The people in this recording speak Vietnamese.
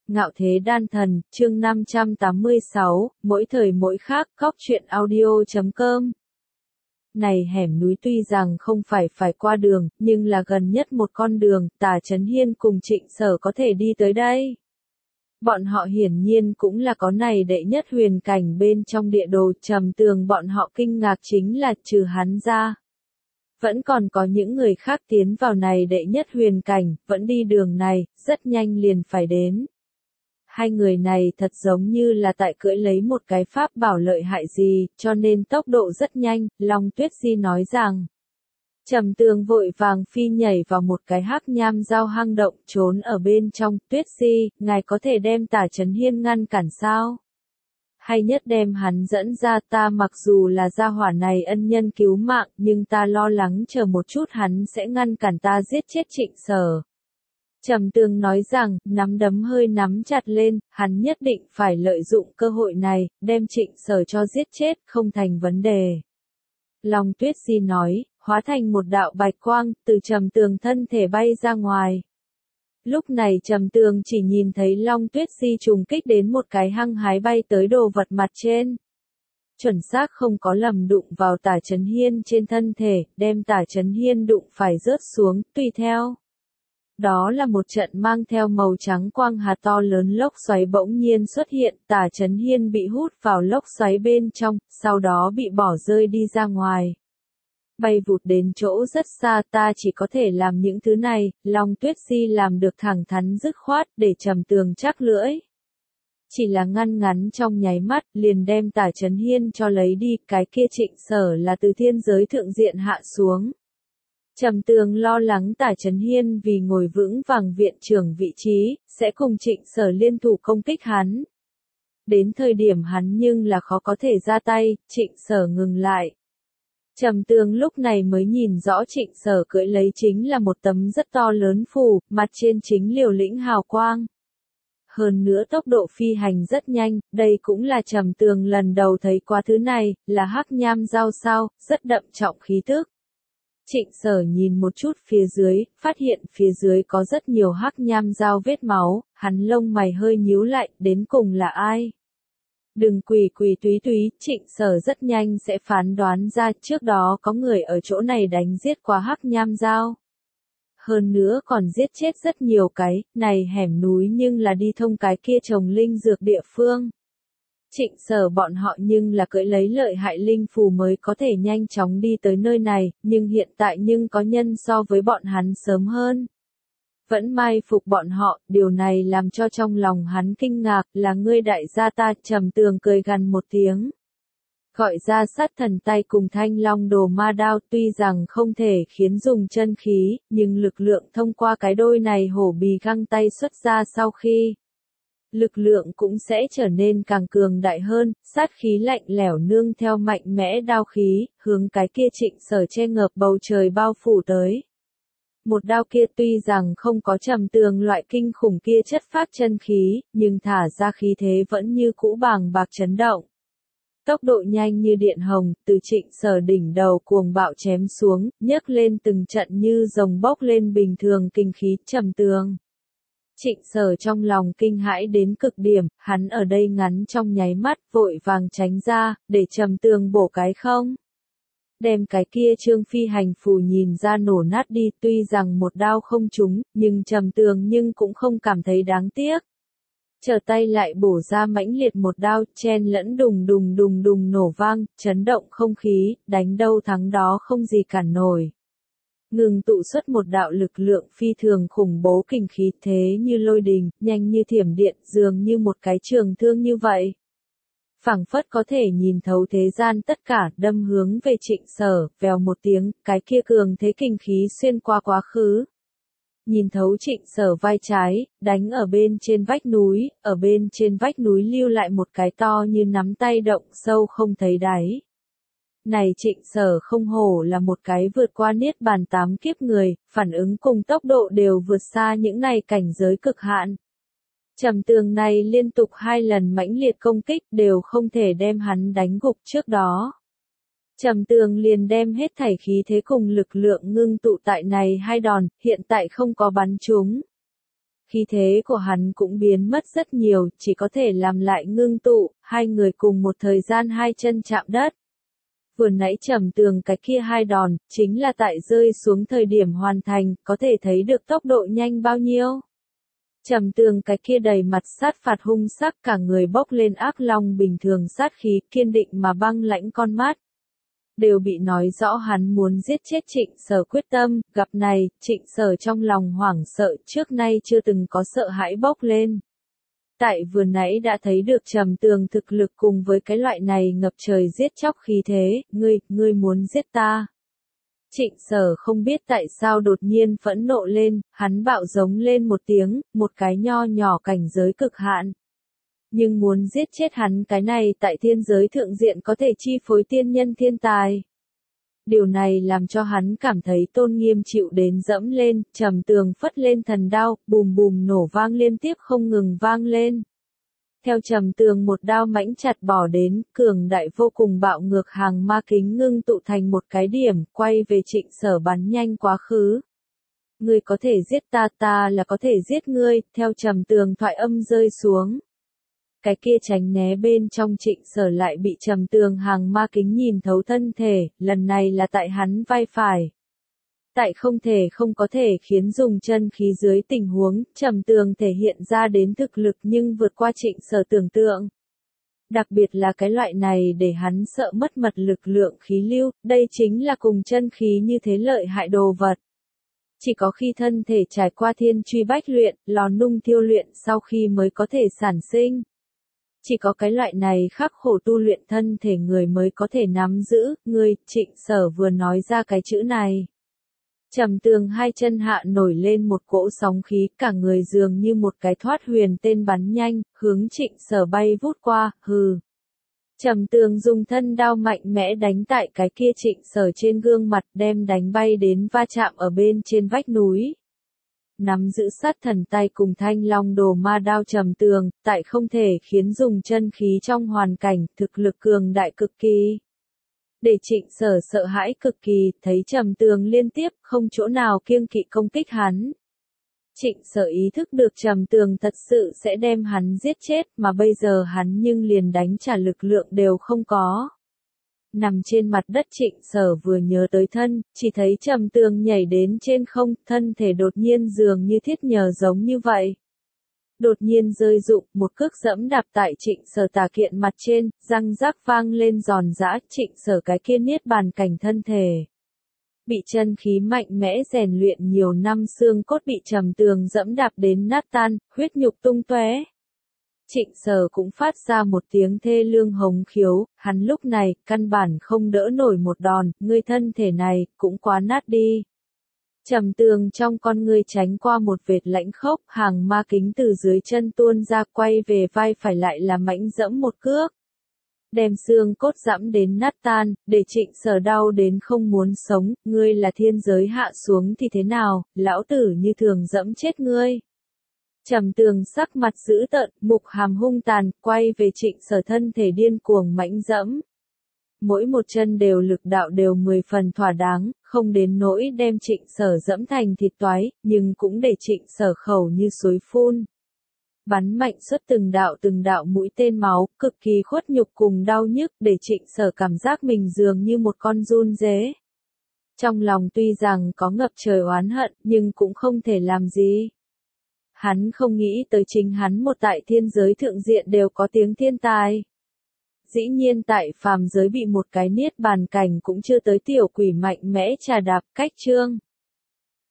Ngạo Thế Đan Thần, chương 586, mỗi thời mỗi khác, Cóc truyện audio.com. Này hẻm núi tuy rằng không phải qua đường, nhưng là gần nhất một con đường, Tả Chấn Hiên cùng Trịnh Sở có thể đi tới đây. Bọn họ hiển nhiên cũng là có này đệ nhất huyền cảnh bên trong địa đồ. Trầm Tường bọn họ kinh ngạc chính là trừ hắn ra, vẫn còn có những người khác tiến vào này đệ nhất huyền cảnh, vẫn đi đường này, rất nhanh liền phải đến. Hai người này thật giống như là tại cưỡi lấy một cái pháp bảo lợi hại gì, cho nên tốc độ rất nhanh. Long Tuyết Di nói rằng, Trầm Tường vội vàng phi nhảy vào một cái hắc nham giao hang động trốn ở bên trong. Tuyết Di, ngài có thể đem Tả Chấn Hiên ngăn cản sao? Hay nhất đem hắn dẫn ra. Ta mặc dù là gia hỏa này ân nhân cứu mạng, nhưng ta lo lắng chờ một chút hắn sẽ ngăn cản ta giết chết Trịnh Sở. Trầm Tường nói rằng, nắm đấm hơi nắm chặt lên, hắn nhất định phải lợi dụng cơ hội này, đem Trịnh Sở cho giết chết, không thành vấn đề. Long Tuyết Di nói, hóa thành một đạo bạch quang, từ Trầm Tường thân thể bay ra ngoài. Lúc này Trầm Tường chỉ nhìn thấy Long Tuyết Di trùng kích đến một cái hăng hái bay tới đồ vật mặt trên. Chuẩn xác không có lầm đụng vào Tả Chấn Hiên trên thân thể, đem Tả Chấn Hiên đụng phải rớt xuống, tùy theo. Đó là một trận mang theo màu trắng quang hà to lớn lốc xoáy bỗng nhiên xuất hiện. Tả Chấn Hiên bị hút vào lốc xoáy bên trong, sau đó bị bỏ rơi đi ra ngoài. Bay vụt đến chỗ rất xa. Ta chỉ có thể làm những thứ này. Long Tuyết Di làm được thẳng thắn dứt khoát, để Trầm Tường chắc lưỡi. Chỉ là ngăn ngắn trong nháy mắt, liền đem Tả Chấn Hiên cho lấy đi. Cái kia Trịnh Sở là từ thiên giới thượng diện hạ xuống. Trầm Tường lo lắng Tả Chấn Hiên vì ngồi vững vàng viện trưởng vị trí, sẽ cùng Trịnh Sở liên thủ công kích hắn. Đến thời điểm hắn nhưng là khó có thể ra tay. Trịnh Sở ngừng lại. Trầm Tường lúc này mới nhìn rõ Trịnh Sở cưỡi lấy chính là một tấm rất to lớn phù, mặt trên chính liều lĩnh hào quang. Hơn nữa tốc độ phi hành rất nhanh, đây cũng là Trầm Tường lần đầu thấy qua thứ này, là hắc nham giao sao, rất đậm trọng khí tức. Trịnh Sở nhìn một chút phía dưới, phát hiện phía dưới có rất nhiều hắc nham giao vết máu, hắn lông mày hơi nhíu lại, đến cùng là ai? Đừng quỳ túy, Trịnh Sở rất nhanh sẽ phán đoán ra, trước đó có người ở chỗ này đánh giết qua hắc nham giao. Hơn nữa còn giết chết rất nhiều cái, này hẻm núi nhưng là đi thông cái kia trồng linh dược địa phương. Trịnh Sở bọn họ nhưng là cưỡi lấy lợi hại linh phù mới có thể nhanh chóng đi tới nơi này, nhưng hiện tại nhưng có nhân so với bọn hắn sớm hơn. Vẫn mai phục bọn họ, điều này làm cho trong lòng hắn kinh ngạc, là ngươi đại gia ta. Trầm Tường cười gằn một tiếng. Gọi ra sát thần tay cùng thanh long đồ ma đao, tuy rằng không thể khiến dùng chân khí, nhưng lực lượng thông qua cái đôi này hổ bì găng tay xuất ra sau khi. Lực lượng cũng sẽ trở nên càng cường đại hơn, sát khí lạnh lẽo nương theo mạnh mẽ đao khí, hướng cái kia Trịnh Sở che ngập bầu trời bao phủ tới. Một đao kia tuy rằng không có Trầm Tường loại kinh khủng kia chất phát chân khí, nhưng thả ra khí thế vẫn như cũ bàng bạc chấn động. Tốc độ nhanh như điện hồng, từ Trịnh Sở đỉnh đầu cuồng bạo chém xuống, nhấc lên từng trận như rồng bốc lên bình thường kinh khí. Trầm Tường. Trịnh Sở trong lòng kinh hãi đến cực điểm, hắn ở đây ngắn trong nháy mắt, vội vàng tránh ra, để Trầm Tường bổ cái không. Đem cái kia trương phi hành phù nhìn ra nổ nát đi, tuy rằng một đao không trúng, nhưng Trầm Tường nhưng cũng không cảm thấy đáng tiếc. Trở tay lại bổ ra mãnh liệt một đao, chen lẫn đùng đùng nổ vang, chấn động không khí, đánh đâu thắng đó không gì cản nổi. Ngừng tụ xuất một đạo lực lượng phi thường khủng bố kình khí thế như lôi đình, nhanh như thiểm điện, dường như một cái trường thương như vậy. Phảng phất có thể nhìn thấu thế gian tất cả, đâm hướng về Trịnh Sở, vèo một tiếng, cái kia cường thế kình khí xuyên qua quá khứ. Nhìn thấu Trịnh Sở vai trái, đánh ở bên trên vách núi, ở bên trên vách núi lưu lại một cái to như nắm tay động sâu không thấy đáy. Này Trịnh Sở không hổ là một cái vượt qua niết bàn 8 kiếp người, phản ứng cùng tốc độ đều vượt xa những này cảnh giới cực hạn. Trầm Tường này liên tục 2 lần mãnh liệt công kích đều không thể đem hắn đánh gục trước đó. Trầm Tường liền đem hết thảy khí thế cùng lực lượng ngưng tụ tại này 2 đòn, hiện tại không có bắn trúng. Khí thế của hắn cũng biến mất rất nhiều, chỉ có thể làm lại ngưng tụ, hai người cùng một thời gian hai chân chạm đất. Vừa nãy Trầm Tường cái kia hai đòn, chính là tại rơi xuống thời điểm hoàn thành, có thể thấy được tốc độ nhanh bao nhiêu. Trầm Tường cái kia đầy mặt sát phạt hung sắc, cả người bốc lên ác long bình thường sát khí, kiên định mà băng lãnh con mắt. Đều bị nói rõ hắn muốn giết chết Trịnh Sở quyết tâm, gặp này, Trịnh Sở trong lòng hoảng sợ, trước nay chưa từng có sợ hãi bốc lên. Tại vừa nãy đã thấy được Trầm Tường thực lực cùng với cái loại này ngập trời giết chóc khí thế, ngươi muốn giết ta. Trịnh Sở không biết tại sao đột nhiên phẫn nộ lên, hắn bạo giống lên một tiếng, một cái nho nhỏ cảnh giới cực hạn. Nhưng muốn giết chết hắn cái này tại thiên giới thượng diện có thể chi phối tiên nhân thiên tài. Điều này làm cho hắn cảm thấy tôn nghiêm chịu đến dẫm lên, Trầm Tường phất lên thần đao, bùm bùm nổ vang liên tiếp không ngừng vang lên. Theo Trầm Tường một đao mãnh chặt bỏ đến, cường đại vô cùng bạo ngược hàng ma kính ngưng tụ thành một cái điểm, quay về Trịnh Sở bắn nhanh quá khứ. Ngươi có thể giết ta, ta là có thể giết ngươi, theo Trầm Tường thoại âm rơi xuống. Cái kia tránh né bên trong Trịnh Sở lại bị Trầm Tường hàng ma kính nhìn thấu thân thể, lần này là tại hắn vai phải. Tại không có thể khiến dùng chân khí dưới tình huống, Trầm Tường thể hiện ra đến thực lực nhưng vượt qua Trịnh Sở tưởng tượng. Đặc biệt là cái loại này để hắn sợ mất mật lực lượng khí lưu, đây chính là cùng chân khí như thế lợi hại đồ vật. Chỉ có khi thân thể trải qua thiên truy bách luyện, lò nung thiêu luyện sau khi mới có thể sản sinh. Chỉ có cái loại này khắc khổ tu luyện thân thể người mới có thể nắm giữ, ngươi, Trịnh Sở vừa nói ra cái chữ này. Trầm Tường hai chân hạ nổi lên một cỗ sóng khí, cả người dường như một cái thoát huyền tên bắn nhanh, hướng Trịnh Sở bay vút qua, hừ. Trầm Tường dùng thân đao mạnh mẽ đánh tại cái kia Trịnh Sở trên gương mặt, đem đánh bay đến va chạm ở bên trên vách núi. Nắm giữ sát thần tay cùng thanh long đồ ma đao Trầm Tường, tại không thể khiến dùng chân khí trong hoàn cảnh, thực lực cường đại cực kỳ. Để Trịnh Sở sợ hãi cực kỳ, thấy Trầm Tường liên tiếp, không chỗ nào kiêng kỵ công kích hắn. Trịnh Sở ý thức được Trầm Tường thật sự sẽ đem hắn giết chết, mà bây giờ hắn nhưng liền đánh trả lực lượng đều không có. Nằm trên mặt đất Trịnh Sở vừa nhớ tới thân, chỉ thấy Trầm Tường nhảy đến trên không, thân thể đột nhiên dường như thiết nhờ giống như vậy. Đột nhiên rơi rụng, một cước dẫm đạp tại Trịnh Sở tà kiện mặt trên, răng rác vang lên giòn giã, Trịnh Sở cái kia niết bàn cảnh thân thể. Bị chân khí mạnh mẽ rèn luyện nhiều năm xương cốt bị Trầm Tường dẫm đạp đến nát tan, huyết nhục tung tóe. Trịnh Sở cũng phát ra một tiếng thê lương hống khiếu, hắn lúc này, căn bản không đỡ nổi một đòn, ngươi thân thể này, cũng quá nát đi. Trầm Tường trong con ngươi tránh qua một vệt lãnh khốc, hàng ma kính từ dưới chân tuôn ra quay về vai phải lại là mãnh dẫm một cước. Đem xương cốt dẫm đến nát tan, để Trịnh Sở đau đến không muốn sống, ngươi là thiên giới hạ xuống thì thế nào, lão tử như thường dẫm chết ngươi. Trầm Tường sắc mặt dữ tợn, mục hàm hung tàn, quay về Trịnh Sở thân thể điên cuồng mãnh dẫm. Mỗi một chân đều lực đạo đều 10 phần thỏa đáng, không đến nỗi đem Trịnh Sở dẫm thành thịt toái, nhưng cũng để Trịnh Sở khẩu như suối phun. Bắn mạnh xuất từng đạo mũi tên máu, cực kỳ khuất nhục cùng đau nhức, để Trịnh Sở cảm giác mình dường như một con giun dế. Trong lòng tuy rằng có ngập trời oán hận, nhưng cũng không thể làm gì. Hắn không nghĩ tới chính hắn một tại thiên giới thượng diện đều có tiếng thiên tài. Dĩ nhiên tại phàm giới bị một cái niết bàn cảnh cũng chưa tới tiểu quỷ mạnh mẽ trà đạp cách chương.